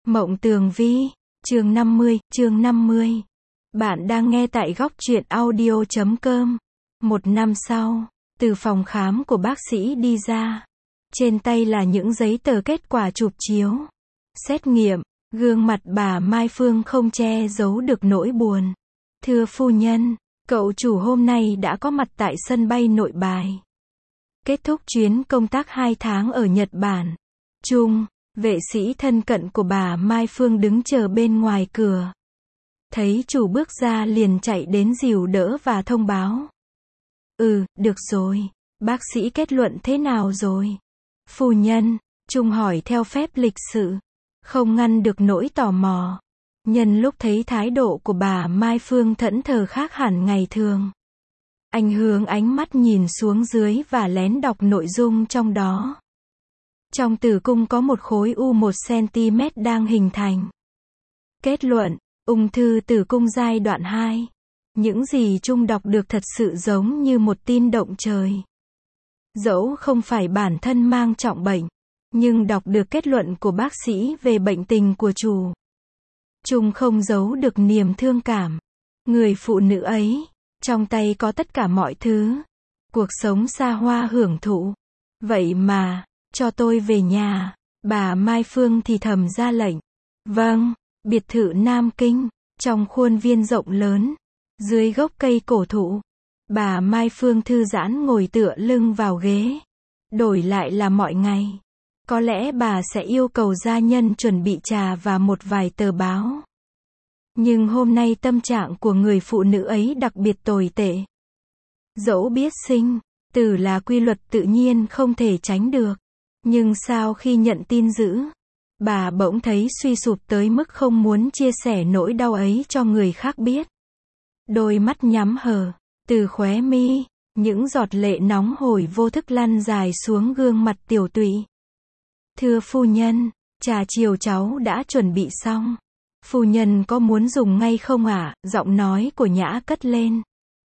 Mộng Tường Vi, chương 50. Bạn đang nghe tại góc truyện audio.com. Một năm sau, từ phòng khám của bác sĩ đi ra. Trên tay là những giấy tờ kết quả chụp chiếu, xét nghiệm, gương mặt bà Mai Phương không che giấu được nỗi buồn. Thưa phu nhân, cậu chủ hôm nay đã có mặt tại sân bay Nội Bài. Kết thúc chuyến công tác 2 tháng ở Nhật Bản. Trung, vệ sĩ thân cận của bà Mai Phương đứng chờ bên ngoài cửa. Thấy chủ bước ra liền chạy đến dìu đỡ và thông báo. Được rồi. Bác sĩ kết luận thế nào rồi? Phu nhân, Trung hỏi theo phép lịch sự. Không ngăn được nỗi tò mò. Nhân lúc thấy thái độ của bà Mai Phương thẫn thờ khác hẳn ngày thường. Anh hướng ánh mắt nhìn xuống dưới và lén đọc nội dung trong đó. Trong tử cung có một khối u 1 cm đang hình thành. Kết luận, ung thư tử cung giai đoạn 2. Những gì Trung đọc được thật sự giống như một tin động trời. Dẫu không phải bản thân mang trọng bệnh, nhưng đọc được kết luận của bác sĩ về bệnh tình của chủ. Trung không giấu được niềm thương cảm. Người phụ nữ ấy, trong tay có tất cả mọi thứ. Cuộc sống xa hoa hưởng thụ. Vậy mà, cho tôi về nhà. Bà Mai Phương thì thầm ra lệnh. Vâng, biệt thự Nam Kinh, trong khuôn viên rộng lớn, dưới gốc cây cổ thụ. Bà Mai Phương thư giãn ngồi tựa lưng vào ghế. Đổi lại là mọi ngày, có lẽ bà sẽ yêu cầu gia nhân chuẩn bị trà và một vài tờ báo. Nhưng hôm nay tâm trạng của người phụ nữ ấy đặc biệt tồi tệ. Dẫu biết sinh, tử là quy luật tự nhiên không thể tránh được. Nhưng sau khi nhận tin dữ, bà bỗng thấy suy sụp tới mức không muốn chia sẻ nỗi đau ấy cho người khác biết. Đôi mắt nhắm hờ, từ khóe mi, những giọt lệ nóng hổi vô thức lăn dài xuống gương mặt tiểu tụy. Thưa phu nhân, trà chiều cháu đã chuẩn bị xong. Phu nhân có muốn dùng ngay không ạ? Giọng nói của Nhã cất lên.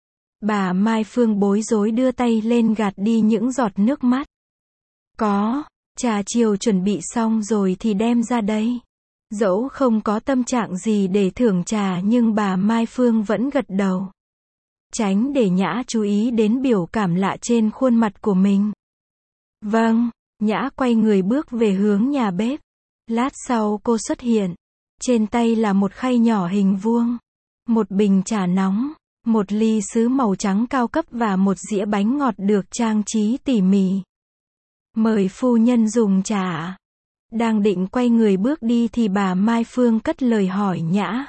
Bà Mai Phương bối rối đưa tay lên gạt đi những giọt nước mắt. Có, trà chiều chuẩn bị xong rồi thì đem ra đây. Dẫu không có tâm trạng gì để thưởng trà nhưng bà Mai Phương vẫn gật đầu. Tránh để Nhã chú ý đến biểu cảm lạ trên khuôn mặt của mình. Vâng, Nhã quay người bước về hướng nhà bếp. Lát sau cô xuất hiện. Trên tay là một khay nhỏ hình vuông, một bình trà nóng, một ly sứ màu trắng cao cấp và một dĩa bánh ngọt được trang trí tỉ mỉ. Mời phu nhân dùng trà. Đang định quay người bước đi thì bà Mai Phương cất lời hỏi Nhã.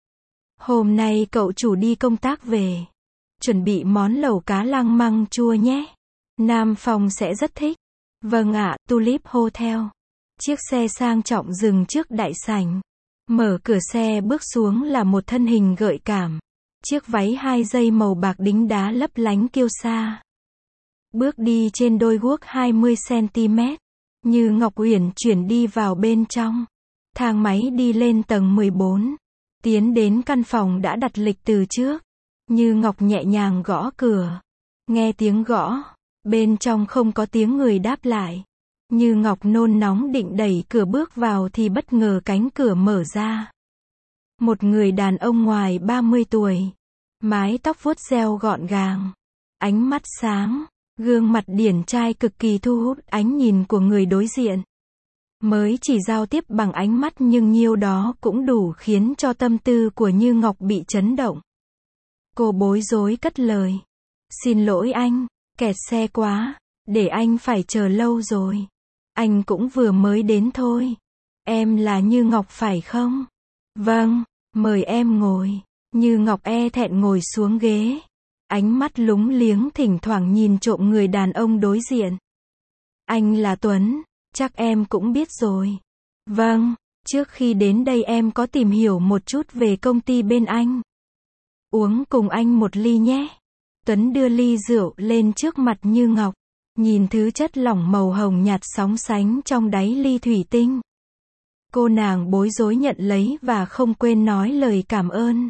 Hôm nay cậu chủ đi công tác về. Chuẩn bị món lẩu cá lang măng chua nhé. Nam Phong sẽ rất thích. Vâng ạ, Tulip Hotel. Chiếc xe sang trọng dừng trước đại sảnh. Mở cửa xe bước xuống là một thân hình gợi cảm. Chiếc váy 2 dây màu bạc đính đá lấp lánh kiêu sa. Bước đi trên đôi guốc 20 cm. Như Ngọc Uyển chuyển đi vào bên trong. Thang máy đi lên tầng 14. Tiến đến căn phòng đã đặt lịch từ trước. Như Ngọc nhẹ nhàng gõ cửa. Nghe tiếng gõ. Bên trong không có tiếng người đáp lại. Như Ngọc nôn nóng định đẩy cửa bước vào thì bất ngờ cánh cửa mở ra. Một người đàn ông ngoài 30 tuổi. Mái tóc vuốt gel gọn gàng. Ánh mắt sáng. Gương mặt điển trai cực kỳ thu hút ánh nhìn của người đối diện. Mới chỉ giao tiếp bằng ánh mắt nhưng nhiêu đó cũng đủ khiến cho tâm tư của Như Ngọc bị chấn động. Cô bối rối cất lời. Xin lỗi anh, kẹt xe quá, để anh phải chờ lâu rồi. Anh cũng vừa mới đến thôi. Em là Như Ngọc phải không? Vâng, mời em ngồi. Như Ngọc e thẹn ngồi xuống ghế. Ánh mắt lúng liếng thỉnh thoảng nhìn trộm người đàn ông đối diện. Anh là Tuấn, chắc em cũng biết rồi. Vâng, trước khi đến đây em có tìm hiểu một chút về công ty bên anh. Uống cùng anh một ly nhé. Tuấn đưa ly rượu lên trước mặt Như Ngọc. Nhìn thứ chất lỏng màu hồng nhạt sóng sánh trong đáy ly thủy tinh. Cô nàng bối rối nhận lấy và không quên nói lời cảm ơn.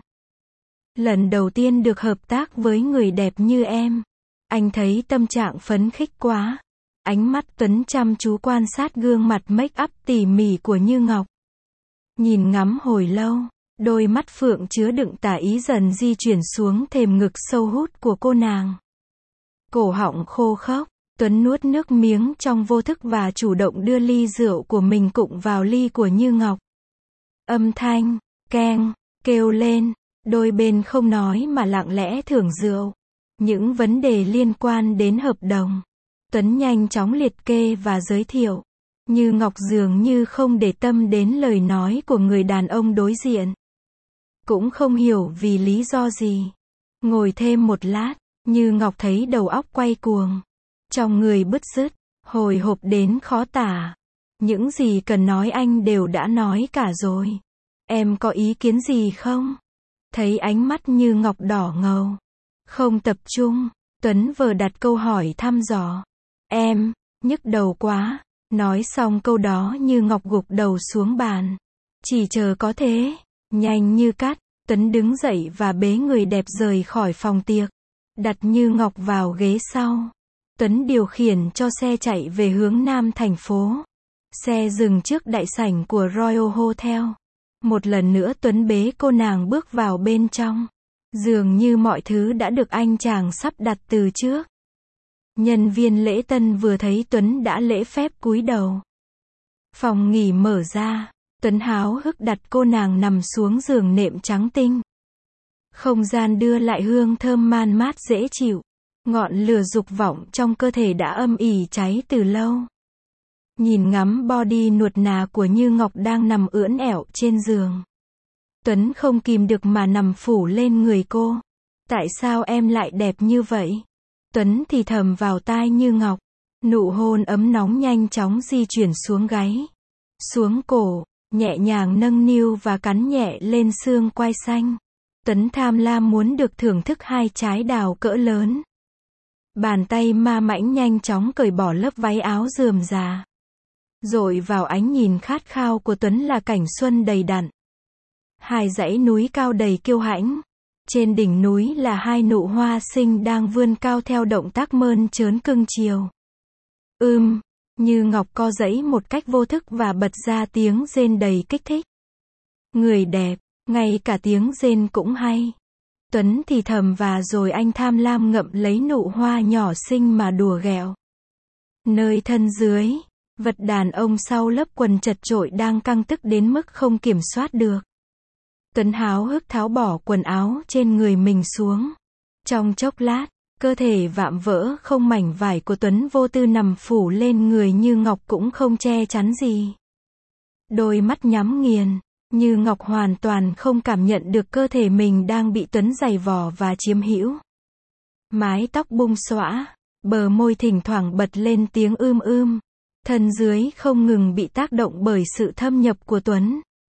Lần đầu tiên được hợp tác với người đẹp như em. Anh thấy tâm trạng phấn khích quá. Ánh mắt Tuấn chăm chú quan sát gương mặt make up tỉ mỉ của Như Ngọc. Nhìn ngắm hồi lâu, đôi mắt phượng chứa đựng tà ý dần di chuyển xuống thềm ngực sâu hút của cô nàng. Cổ họng khô khốc, Tuấn nuốt nước miếng trong vô thức và chủ động đưa ly rượu của mình cụng vào ly của Như Ngọc. Âm thanh, keng, kêu lên, đôi bên không nói mà lặng lẽ thưởng rượu. Những vấn đề liên quan đến hợp đồng, Tuấn nhanh chóng liệt kê và giới thiệu. Như Ngọc dường như không để tâm đến lời nói của người đàn ông đối diện. Cũng không hiểu vì lý do gì. Ngồi thêm một lát, Như Ngọc thấy đầu óc quay cuồng. Trong người bứt rứt, hồi hộp đến khó tả. Những gì cần nói anh đều đã nói cả rồi. Em có ý kiến gì không? Thấy ánh mắt Như Ngọc đỏ ngầu. Không tập trung, Tuấn vờ đặt câu hỏi thăm dò. Em, nhức đầu quá. Nói xong câu đó Như Ngọc gục đầu xuống bàn. Chỉ chờ có thế. Nhanh như cắt, Tuấn đứng dậy và bế người đẹp rời khỏi phòng tiệc. Đặt Như Ngọc vào ghế sau. Tuấn điều khiển cho xe chạy về hướng nam thành phố. Xe dừng trước đại sảnh của Royal Hotel. Một lần nữa Tuấn bế cô nàng bước vào bên trong. Dường như mọi thứ đã được anh chàng sắp đặt từ trước. Nhân viên lễ tân vừa thấy Tuấn đã lễ phép cúi đầu. Phòng nghỉ mở ra, Tuấn háo hức đặt cô nàng nằm xuống giường nệm trắng tinh. Không gian đưa lại hương thơm man mát dễ chịu. Ngọn lửa dục vọng trong cơ thể đã âm ỉ cháy từ lâu. Nhìn ngắm body nuột nà của Như Ngọc đang nằm ưỡn ẻo trên giường. Tuấn không kìm được mà nằm phủ lên người cô. Tại sao em lại đẹp như vậy? Tuấn thì thầm vào tai Như Ngọc. Nụ hôn ấm nóng nhanh chóng di chuyển xuống gáy. Xuống cổ, nhẹ nhàng nâng niu và cắn nhẹ lên xương quai xanh. Tuấn tham lam muốn được thưởng thức hai trái đào cỡ lớn. Bàn tay ma mãnh nhanh chóng cởi bỏ lớp váy áo rườm rà. Dội vào ánh nhìn khát khao của Tuấn là cảnh xuân đầy đặn. Hai dãy núi cao đầy kiêu hãnh. Trên đỉnh núi là hai nụ hoa xinh đang vươn cao theo động tác mơn trớn cưng chiều. Như Ngọc co giãy một cách vô thức và bật ra tiếng rên đầy kích thích. Người đẹp, ngay cả tiếng rên cũng hay. Tuấn thì thầm và rồi anh tham lam ngậm lấy nụ hoa nhỏ xinh mà đùa ghẹo. Nơi thân dưới, vật đàn ông sau lớp quần chật chội đang căng tức đến mức không kiểm soát được. Tuấn háo hức tháo bỏ quần áo trên người mình xuống. Trong chốc lát, cơ thể vạm vỡ không mảnh vải của Tuấn vô tư nằm phủ lên người Như Ngọc cũng không che chắn gì. Đôi mắt nhắm nghiền, Như Ngọc hoàn toàn không cảm nhận được cơ thể mình đang bị Tuấn giày vò và chiếm hữu. Mái tóc bung xõa, bờ môi thỉnh thoảng bật lên tiếng thân dưới không ngừng bị tác động bởi sự thâm nhập của Tuấn.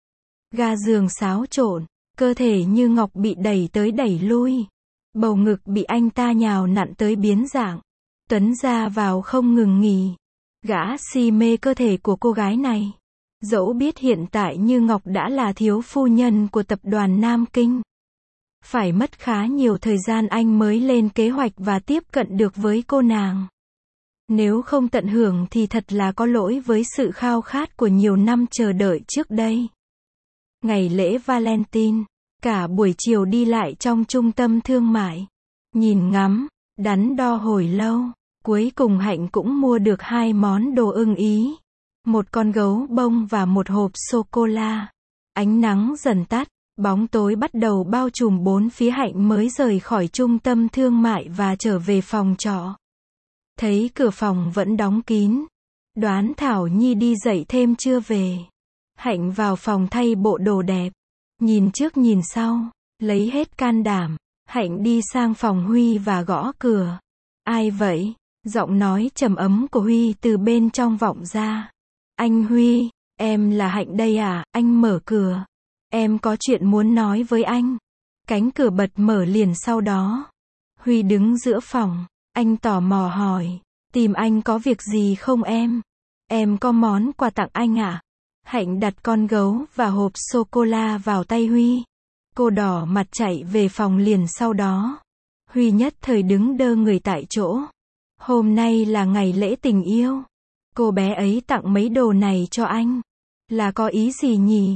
Ga giường xáo trộn, cơ thể Như Ngọc bị đẩy tới đẩy lui. Bầu ngực bị anh ta nhào nặn tới biến dạng. Tuấn ra vào không ngừng nghỉ. Gã si mê cơ thể của cô gái này. Dẫu biết hiện tại Như Ngọc đã là thiếu phu nhân của tập đoàn Nam Kinh. Phải mất khá nhiều thời gian anh mới lên kế hoạch và tiếp cận được với cô nàng. Nếu không tận hưởng thì thật là có lỗi với sự khao khát của nhiều năm chờ đợi trước đây. Ngày lễ Valentine, cả buổi chiều đi lại trong trung tâm thương mại. Nhìn ngắm, đắn đo hồi lâu, cuối cùng Hạnh cũng mua được hai món đồ ưng ý. Một con gấu bông và một hộp sô-cô-la. Ánh nắng dần tắt, bóng tối bắt đầu bao trùm bốn phía. Hạnh mới rời khỏi trung tâm thương mại và trở về phòng trọ. Thấy cửa phòng vẫn đóng kín. Đoán Thảo Nhi đi dậy thêm chưa về. Hạnh vào phòng thay bộ đồ đẹp. Nhìn trước nhìn sau, lấy hết can đảm. Hạnh đi sang phòng Huy và gõ cửa. Ai vậy? Giọng nói trầm ấm của Huy từ bên trong vọng ra. Anh Huy, em là Hạnh đây à? Anh mở cửa. Em có chuyện muốn nói với anh. Cánh cửa bật mở liền sau đó. Huy đứng giữa phòng. Anh tò mò hỏi. Tìm anh có việc gì không em? Em có món quà tặng anh à? Hạnh đặt con gấu và hộp sô-cô-la vào tay Huy. Cô đỏ mặt chạy về phòng liền sau đó. Huy nhất thời đứng đơ người tại chỗ. Hôm nay là ngày lễ tình yêu. Cô bé ấy tặng mấy đồ này cho anh. Là có ý gì nhỉ?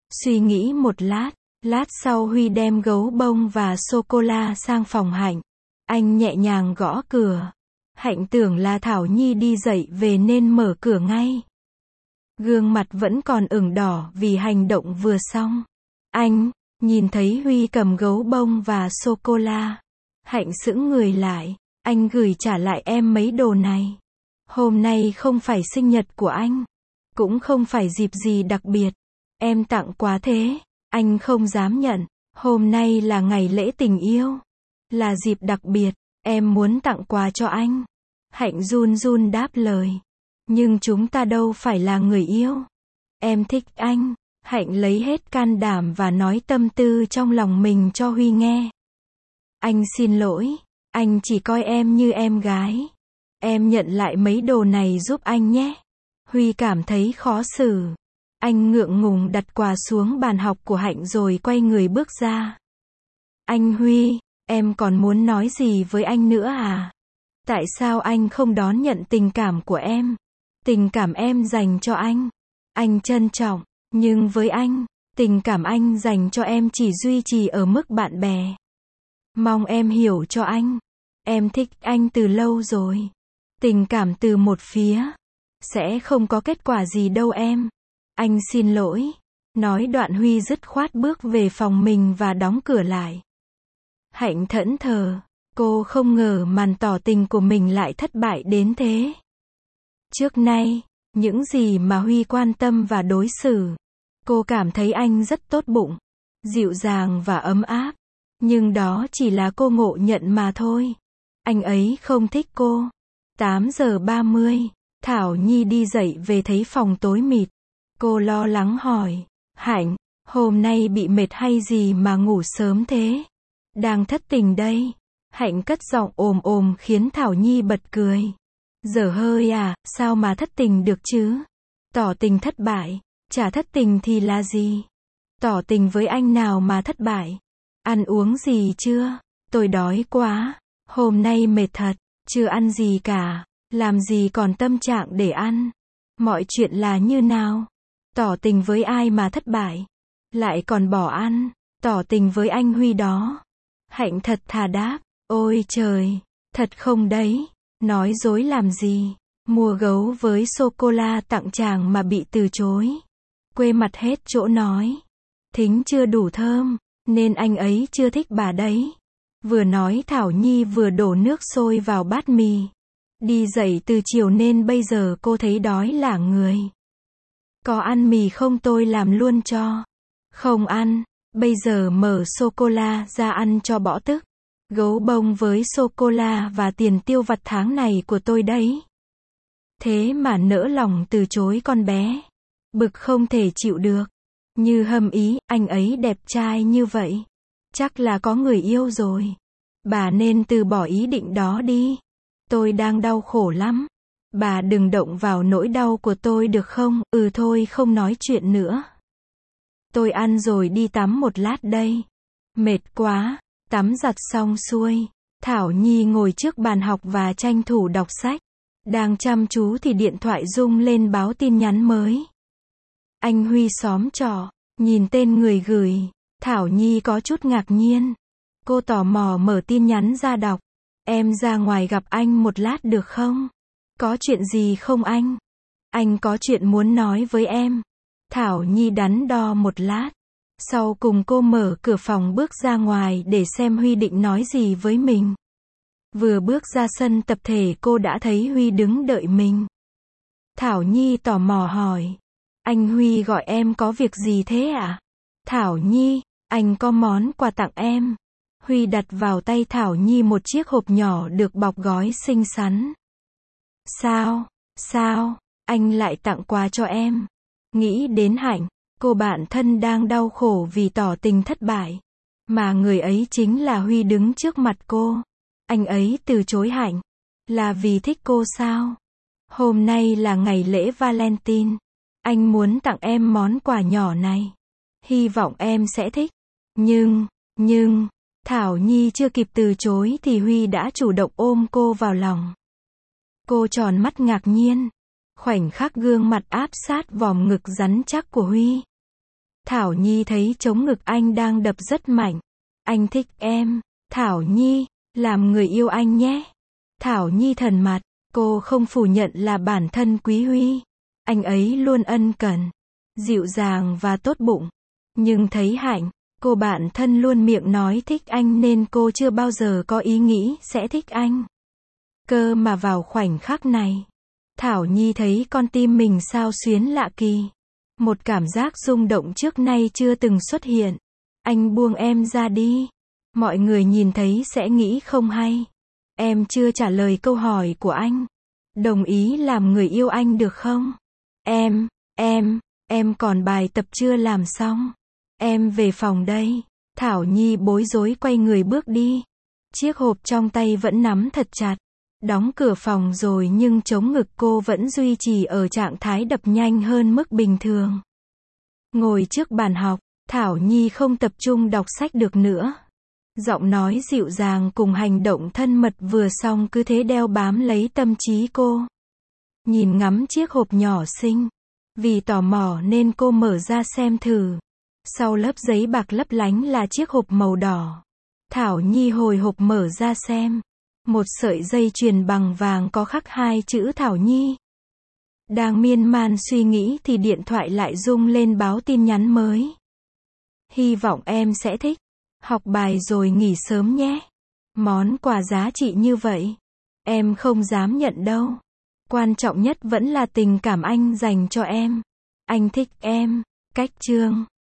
Suy nghĩ một lát, lát sau Huy đem gấu bông và sô-cô-la sang phòng Hạnh. Anh nhẹ nhàng gõ cửa. Hạnh tưởng là Thảo Nhi đi dậy về nên mở cửa ngay. Gương mặt vẫn còn ửng đỏ vì hành động vừa xong. Anh, nhìn thấy Huy cầm gấu bông và sô-cô-la. Hạnh sững người lại. Anh gửi trả lại em mấy đồ này. Hôm nay không phải sinh nhật của anh. Cũng không phải dịp gì đặc biệt. Em tặng quà thế. Anh không dám nhận. Hôm nay là ngày lễ tình yêu. Là dịp đặc biệt. Em muốn tặng quà cho anh. Hạnh run run đáp lời. Nhưng chúng ta đâu phải là người yêu. Em thích anh. Hạnh lấy hết can đảm và nói tâm tư trong lòng mình cho Huy nghe. Anh xin lỗi. Anh chỉ coi em như em gái. Em nhận lại mấy đồ này giúp anh nhé. Huy cảm thấy khó xử. Anh ngượng ngùng đặt quà xuống bàn học của Hạnh rồi quay người bước ra. Anh Huy, em còn muốn nói gì với anh nữa à? Tại sao anh không đón nhận tình cảm của em? Tình cảm em dành cho anh trân trọng, nhưng với anh, tình cảm anh dành cho em chỉ duy trì ở mức bạn bè. Mong em hiểu cho anh. Em thích anh từ lâu rồi. Tình cảm từ một phía. Sẽ không có kết quả gì đâu em. Anh xin lỗi. Nói đoạn Huy dứt khoát bước về phòng mình và đóng cửa lại. Hạnh thẫn thờ. Cô không ngờ màn tỏ tình của mình lại thất bại đến thế. Trước nay, những gì mà Huy quan tâm và đối xử, cô cảm thấy anh rất tốt bụng, dịu dàng và ấm áp. Nhưng đó chỉ là cô ngộ nhận mà thôi. Anh ấy không thích cô. 8:30, Thảo Nhi đi dậy về thấy phòng tối mịt. Cô lo lắng hỏi, Hạnh, hôm nay bị mệt hay gì mà ngủ sớm thế? Đang thất tình đây. Hạnh cất giọng ồm ồm khiến Thảo Nhi bật cười. Dở hơi à, sao mà thất tình được chứ? Tỏ tình thất bại, chả thất tình thì là gì? Tỏ tình với anh nào mà thất bại? Ăn uống gì chưa? Tôi đói quá. Hôm nay mệt thật, chưa ăn gì cả. Làm gì còn tâm trạng để ăn? Mọi chuyện là như nào? Tỏ tình với ai mà thất bại? Lại còn bỏ ăn? Tỏ tình với anh Huy đó. Hạnh thật thà đáp. Ôi trời, thật không đấy. Nói dối làm gì? Mua gấu với sô-cô-la tặng chàng mà bị từ chối. Quê mặt hết chỗ nói. Thính chưa đủ thơm, nên anh ấy chưa thích bà đấy. Vừa nói Thảo Nhi vừa đổ nước sôi vào bát mì. Đi dậy từ chiều nên bây giờ cô thấy đói lả người. Có ăn mì không tôi làm luôn cho. Không ăn, bây giờ mở sô-cô-la ra ăn cho bỏ tức. Gấu bông với sô-cô-la và tiền tiêu vặt tháng này của tôi đấy. Thế mà nỡ lòng từ chối con bé. Bực không thể chịu được. Như hâm ý, anh ấy đẹp trai như vậy. Chắc là có người yêu rồi. Bà nên từ bỏ ý định đó đi. Tôi đang đau khổ lắm. Bà đừng động vào nỗi đau của tôi được không? Thôi không nói chuyện nữa. Tôi ăn rồi đi tắm một lát đây. Mệt quá. Tắm giặt xong xuôi. Thảo Nhi ngồi trước bàn học và tranh thủ đọc sách. Đang chăm chú thì điện thoại rung lên báo tin nhắn mới. Anh Huy xóm trọ. Nhìn tên người gửi. Thảo Nhi có chút ngạc nhiên. Cô tò mò mở tin nhắn ra đọc. Em ra ngoài gặp anh một lát được không? Có chuyện gì không anh? Anh có chuyện muốn nói với em. Thảo Nhi đắn đo một lát. Sau cùng cô mở cửa phòng bước ra ngoài để xem Huy định nói gì với mình. Vừa bước ra sân tập thể cô đã thấy Huy đứng đợi mình. Thảo Nhi tò mò hỏi. Anh Huy gọi em có việc gì thế ạ? Thảo Nhi, anh có món quà tặng em. Huy đặt vào tay Thảo Nhi một chiếc hộp nhỏ được bọc gói xinh xắn. Sao, anh lại tặng quà cho em? Nghĩ đến Hạnh, cô bạn thân đang đau khổ vì tỏ tình thất bại. Mà người ấy chính là Huy đứng trước mặt cô. Anh ấy từ chối Hạnh. Là vì thích cô sao? Hôm nay là ngày lễ Valentine. Anh muốn tặng em món quà nhỏ này. Hy vọng em sẽ thích. Nhưng, Thảo Nhi chưa kịp từ chối thì Huy đã chủ động ôm cô vào lòng. Cô tròn mắt ngạc nhiên. Khoảnh khắc gương mặt áp sát vòm ngực rắn chắc của Huy. Thảo Nhi thấy trống ngực anh đang đập rất mạnh. Anh thích em. Thảo Nhi, làm người yêu anh nhé. Thảo Nhi thần mặt, cô không phủ nhận là bản thân Quý Huy. Anh ấy luôn ân cần, dịu dàng và tốt bụng. Nhưng thấy Hạnh, cô bạn thân luôn miệng nói thích anh nên cô chưa bao giờ có ý nghĩ sẽ thích anh. Cơ mà vào khoảnh khắc này, Thảo Nhi thấy con tim mình xao xuyến lạ kỳ. Một cảm giác rung động trước nay chưa từng xuất hiện. Anh buông em ra đi. Mọi người nhìn thấy sẽ nghĩ không hay. Em chưa trả lời câu hỏi của anh. Đồng ý làm người yêu anh được không? Em còn bài tập chưa làm xong. Em về phòng đây. Thảo Nhi bối rối quay người bước đi. Chiếc hộp trong tay vẫn nắm thật chặt. Đóng cửa phòng rồi nhưng trống ngực cô vẫn duy trì ở trạng thái đập nhanh hơn mức bình thường. Ngồi trước bàn học, Thảo Nhi không tập trung đọc sách được nữa. Giọng nói dịu dàng cùng hành động thân mật vừa xong cứ thế đeo bám lấy tâm trí cô. Nhìn ngắm chiếc hộp nhỏ xinh. Vì tò mò nên cô mở ra xem thử. Sau lớp giấy bạc lấp lánh là chiếc hộp màu đỏ. Thảo Nhi hồi hộp mở ra xem. Một sợi dây chuyền bằng vàng có khắc 2 chữ Thảo Nhi. Đang miên man suy nghĩ thì điện thoại lại rung lên báo tin nhắn mới. Hy vọng em sẽ thích. Học bài rồi nghỉ sớm nhé. Món quà giá trị như vậy, em không dám nhận đâu. Quan trọng nhất vẫn là tình cảm anh dành cho em. Anh thích em. Cách chương